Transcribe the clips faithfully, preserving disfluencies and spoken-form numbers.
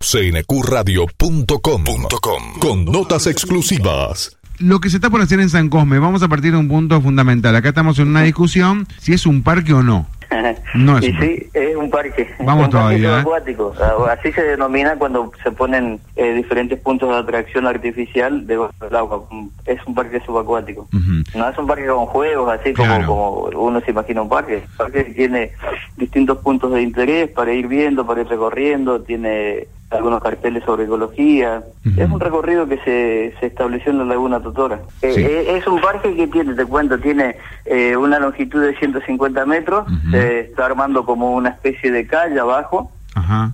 C N Q radio punto com con notas exclusivas. Lo que se está por hacer en San Cosme, vamos a partir de un punto fundamental. Acá estamos en una discusión si es un parque o no. No es y un sí, parque. es un parque. Vamos un todavía, parque ¿eh? subacuático. Así se denomina cuando se ponen eh, diferentes puntos de atracción artificial debajo del agua. Es un parque subacuático. Uh-huh. No es un parque con juegos, así como, Claro. como uno se imagina un parque. Un parque tiene distintos puntos de interés para ir viendo, para ir recorriendo, tiene algunos carteles sobre ecología. Uh-huh. Es un recorrido que se, se estableció en la Laguna Totora. Eh, Sí. eh, es un parque que tiene, te cuento, tiene eh, una longitud de ciento cincuenta metros, Uh-huh. se está armando como una especie de calle abajo, Ajá.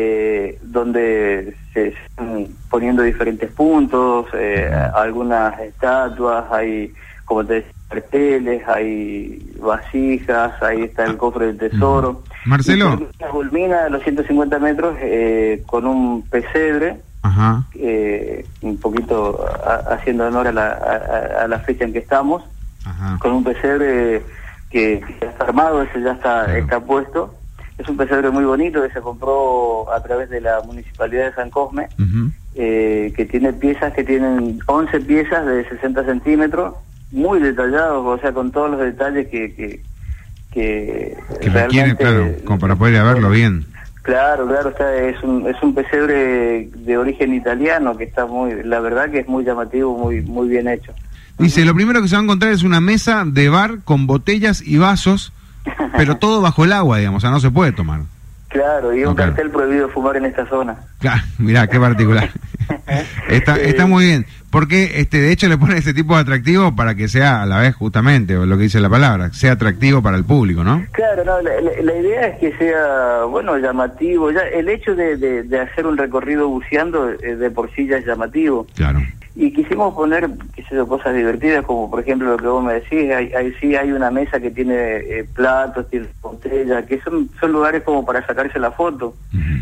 eh, donde se están poniendo diferentes puntos, eh, Uh-huh. algunas estatuas, hay, como te decía, carteles, hay vasijas, ahí está el cofre del tesoro. Uh-huh. Marcelo. Y la culmina de los ciento cincuenta metros eh, con un pesebre, Ajá. eh, un poquito a- haciendo honor a la, a, a la fecha en que estamos, Ajá. con un pesebre que, que ya está armado, ese ya está, Claro. está puesto. Es un pesebre muy bonito que se compró a través de la Municipalidad de San Cosme, Uh-huh. eh, que tiene piezas que tienen once piezas de sesenta centímetros, muy detallados, o sea, con todos los detalles que... que que, Que requiere, claro, como para poder ir a verlo bien. Claro, claro, está, es un es un pesebre de origen italiano que está muy, la verdad que es muy llamativo, muy muy bien hecho. Dice, lo primero que se va a encontrar es una mesa de bar con botellas y vasos, pero todo bajo el agua, digamos, o sea, no se puede tomar. Claro, y un No, claro. cartel prohibido fumar en esta zona. Claro, mirá, qué particular. está, está muy bien, porque este de hecho le pone ese tipo de atractivo para que sea a la vez justamente, o lo que dice la palabra, sea atractivo para el público, ¿no? Claro, no, la, la- la idea es que sea, bueno, llamativo. Ya el hecho de, de, de hacer un recorrido buceando eh, de por sí ya es llamativo. Claro. Y quisimos poner, qué sé yo, cosas divertidas, como por ejemplo lo que vos me decís, hay, hay, sí hay una mesa que tiene eh, platos, tiene botellas, que son, son lugares como para sacarse la foto. Uh-huh.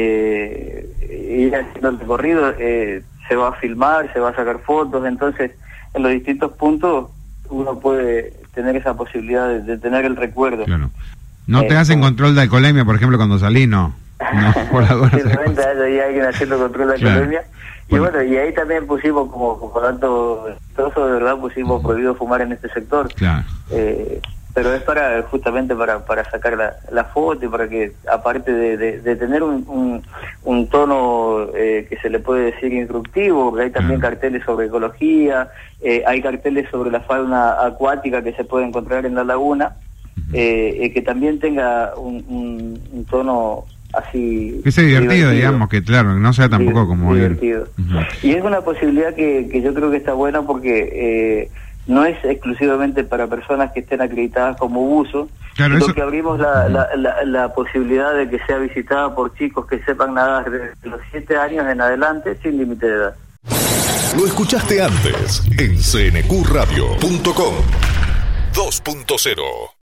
Eh, ir haciendo el recorrido, eh, se va a filmar, se va a sacar fotos, entonces en los distintos puntos uno puede tener esa posibilidad de, de tener el recuerdo. Claro. No te Eh, hacen como- control de alcoholemia, por ejemplo, cuando salís, no. No, por la duda. Sí, realmente hay alguien haciendo control de la Claro. academia. Y Bueno. bueno, y ahí también pusimos, como, como dato trozo de verdad, pusimos prohibido fumar en este sector. Claro. Eh, pero es para justamente para, para sacar la, la foto y para que, aparte de, de, de tener un, un, un tono eh, que se le puede decir instructivo, porque hay también Claro. carteles sobre ecología, eh, hay carteles sobre la fauna acuática que se puede encontrar en la laguna, eh, eh, que también tenga un, un, un tono así... Que sea divertido, digamos, que claro, que no sea tampoco como ir... divertido. Ujú. Y es una posibilidad que, que yo creo que está buena porque eh, no es exclusivamente para personas que estén acreditadas como buzo, Claro, sino eso- que abrimos la, la, la, la posibilidad de que sea visitada por chicos que sepan nadar desde los siete años en adelante sin límite de edad. Lo escuchaste antes en C N Q radio punto com dos punto cero.